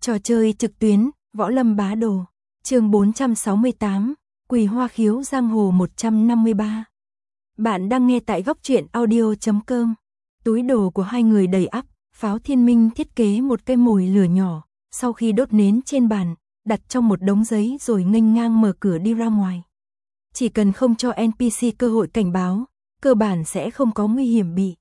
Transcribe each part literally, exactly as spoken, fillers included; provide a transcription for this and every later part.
Trò chơi trực tuyến, Võ Lâm Bá Đồ. Chương bốn trăm sáu mươi tám, Quỳ Hoa Khiếu Giang Hồ một trăm năm mươi ba. Bạn đang nghe tại góc truyện audio chấm com. Túi đồ của hai người đầy ắp, Pháo Thiên Minh thiết kế một cái mồi lửa nhỏ, sau khi đốt nến trên bàn, đặt trong một đống giấy rồi nghênh ngang mở cửa đi ra ngoài. Chỉ cần không cho en pê xê cơ hội cảnh báo, cơ bản sẽ không có nguy hiểm bị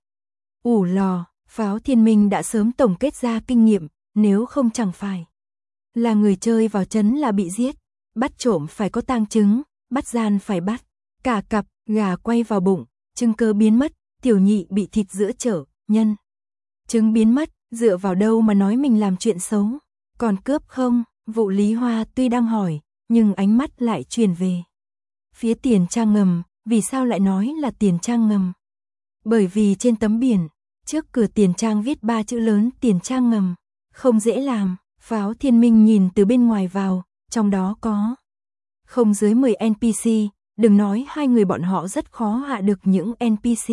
ủ lò. Pháo Thiên Minh đã sớm tổng kết ra kinh nghiệm, nếu không chẳng phải là người chơi vào trấn là bị giết, bắt trộm phải có tang chứng, bắt gian phải bắt cả cặp gà quay vào bụng, chứng cơ biến mất, tiểu nhị bị thịt giữa chợ, nhân chứng biến mất, dựa vào đâu mà nói mình làm chuyện xấu, còn cướp không? Vụ Lý Hoa tuy đang hỏi, nhưng ánh mắt lại truyền về phía tiền trang ngầm. Vì sao lại nói là tiền trang ngầm? Bởi vì trên tấm biển trước cửa tiền trang viết ba chữ lớn tiền trang ngầm, không dễ làm. Pháo Thiên Minh nhìn từ bên ngoài vào, trong đó có không dưới mười en pê xê, đừng nói hai người bọn họ rất khó hạ được những en pê xê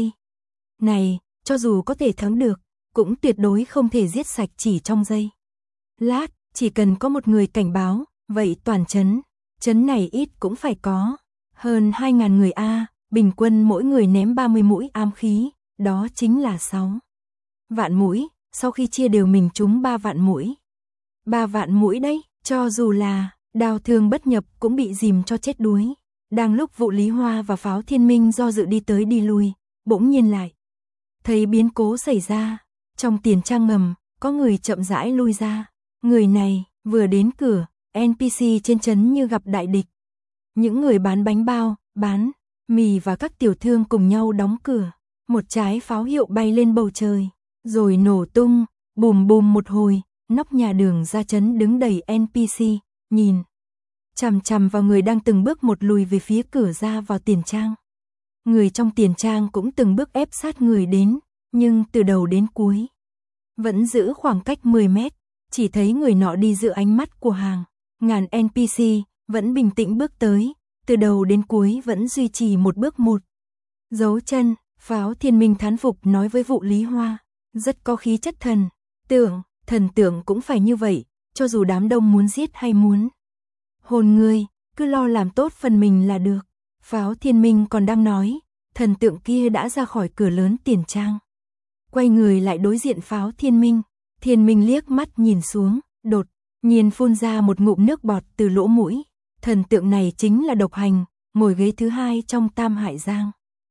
này, cho dù có thể thắng được, cũng tuyệt đối không thể giết sạch chỉ trong giây lát. Chỉ cần có một người cảnh báo, vậy toàn trấn, trấn này ít cũng phải có hơn hai ngàn người a, bình quân mỗi người ném ba mươi mũi ám khí, đó chính là sáu vạn mũi, sau khi chia đều mình trúng ba vạn mũi. ba vạn mũi đấy, cho dù là đào thương bất nhập cũng bị dìm cho chết đuối. Đang lúc Vụ Lý Hoa và Pháo Thiên Minh do dự đi tới đi lui, bỗng nhiên lại thấy biến cố xảy ra. Trong tiền trang ngầm, có người chậm rãi lui ra. Người này vừa đến cửa, en pê xê trên trấn như gặp đại địch. Những người bán bánh bao, bán mì và các tiểu thương cùng nhau đóng cửa. Một trái pháo hiệu bay lên bầu trời, rồi nổ tung, bùm bùm một hồi, nóc nhà đường ra trấn đứng đầy en pê xê, nhìn chằm chằm vào người đang từng bước một lùi về phía cửa ra vào tiền trang. Người trong tiền trang cũng từng bước ép sát người đến, nhưng từ đầu đến cuối vẫn giữ khoảng cách mười mét, chỉ thấy người nọ đi giữa ánh mắt của hàng ngàn en pê xê, vẫn bình tĩnh bước tới, từ đầu đến cuối vẫn duy trì một bước một dấu chân. Pháo Thiên Minh thán phục nói với Vụ Lý Hoa, rất có khí chất thần tượng, thần tượng cũng phải như vậy, cho dù đám đông muốn giết hay muốn hồn người, cứ lo làm tốt phần mình là được. Pháo Thiên Minh còn đang nói, thần tượng kia đã ra khỏi cửa lớn tiền trang, quay người lại đối diện Pháo Thiên Minh. Thiên Minh liếc mắt nhìn xuống, đột nhiên phun ra một ngụm nước bọt từ lỗ mũi. Thần tượng này chính là Độc Hành, ngồi ghế thứ hai trong Tam Hải Giang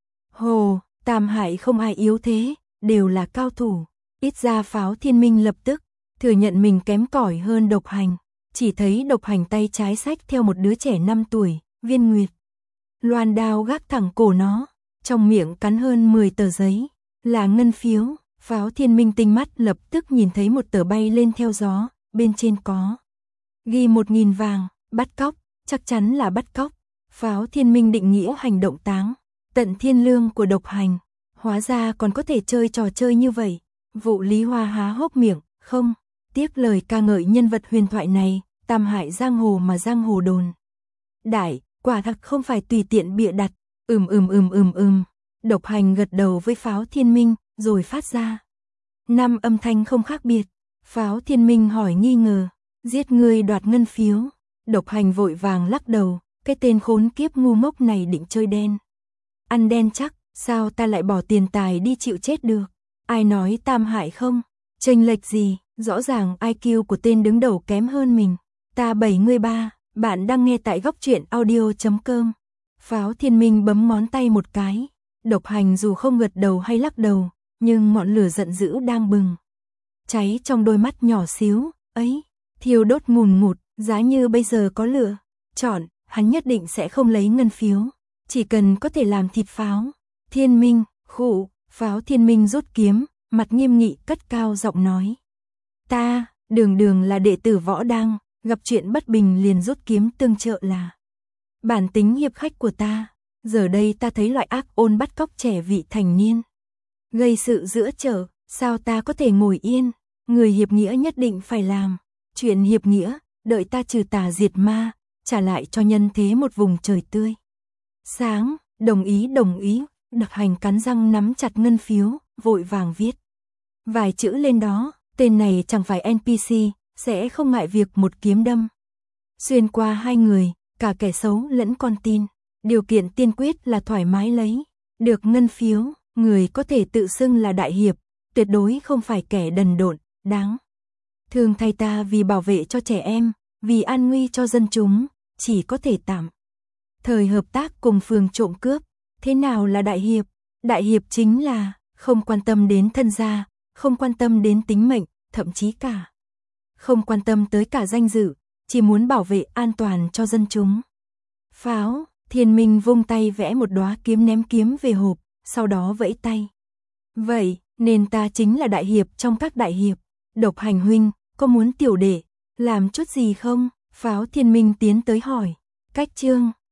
Hồ. Tam Hải không ai yếu thế, đều là cao thủ. Ít ra Pháo Thiên Minh lập tức thừa nhận mình kém cỏi hơn Độc Hành. Chỉ thấy Độc Hành tay trái xách theo một đứa trẻ năm tuổi, viên nguyệt loan đao gác thẳng cổ nó, trong miệng cắn hơn mười tờ giấy, là ngân phiếu. Pháo Thiên Minh tinh mắt lập tức nhìn thấy một tờ bay lên theo gió, bên trên có ghi một nghìn vàng, bắt cóc, chắc chắn là bắt cóc. Pháo Thiên Minh định nghĩa hành động táng tận thiên lương của Độc Hành, hóa ra còn có thể chơi trò chơi như vậy. Vụ Lý Hoa há hốc miệng, không tiếc lời ca ngợi nhân vật huyền thoại này. Tam Hải Giang Hồ mà giang hồ đồn đại, quả thật không phải tùy tiện bịa đặt. Ừm ừm ừm ừm ừm. Độc Hành gật đầu với Pháo Thiên Minh, rồi phát ra năm âm thanh không khác biệt. Pháo Thiên Minh hỏi nghi ngờ, giết người đoạt ngân phiếu. Độc Hành vội vàng lắc đầu, cái tên khốn kiếp ngu ngốc này định chơi đen ăn đen chắc, sao ta lại bỏ tiền tài đi chịu chết được. Ai nói Tam Hải không chênh lệch gì, rõ ràng i kiu của tên đứng đầu kém hơn mình. Ta bảy mươi ba, bạn đang nghe tại góc truyện audio chấm com. Pháo Thiên Minh bấm ngón tay một cái. Độc Hành dù không gật đầu hay lắc đầu, nhưng ngọn lửa giận dữ đang bừng cháy trong đôi mắt nhỏ xíu ấy, thiêu đốt ngùn ngụt. Giá như bây giờ có lựa chọn, hắn nhất định sẽ không lấy ngân phiếu, chỉ cần có thể làm thịt Pháo Thiên Minh. Khụ. Pháo Thiên Minh rút kiếm, mặt nghiêm nghị cất cao giọng nói, ta đường đường là đệ tử Võ Đăng, gặp chuyện bất bình liền rút kiếm tương trợ là bản tính hiệp khách của ta. Giờ đây ta thấy loại ác ôn bắt cóc trẻ vị thành niên, gây sự giữa chợ, sao ta có thể ngồi yên. Người hiệp nghĩa nhất định phải làm chuyện hiệp nghĩa, đợi ta trừ tà diệt ma, trả lại cho nhân thế một vùng trời tươi sáng. Đồng ý đồng ý. Độc Hành cắn răng nắm chặt ngân phiếu, vội vàng viết vài chữ lên đó. Tên này chẳng phải en pê xê, sẽ không ngại việc một kiếm đâm xuyên qua hai người, cả kẻ xấu lẫn con tin. Điều kiện tiên quyết là thoải mái lấy được ngân phiếu, người có thể tự xưng là đại hiệp, tuyệt đối không phải kẻ đần độn, đáng thương thay ta vì bảo vệ cho trẻ em, vì an nguy cho dân chúng, chỉ có thể tạm thời hợp tác cùng phường trộm cướp. Thế nào là đại hiệp? Đại hiệp chính là không quan tâm đến thân gia, không quan tâm đến tính mệnh, thậm chí cả không quan tâm tới cả danh dự, chỉ muốn bảo vệ an toàn cho dân chúng. Pháo, Thiên Minh vung tay vẽ một đóa kiếm ném kiếm về hộp, sau đó vẫy tay. Vậy, nên ta chính là đại hiệp trong các đại hiệp. Độc Hành huynh, có muốn tiểu đệ làm chút gì không? Pháo Thiên Minh tiến tới hỏi. Cách chương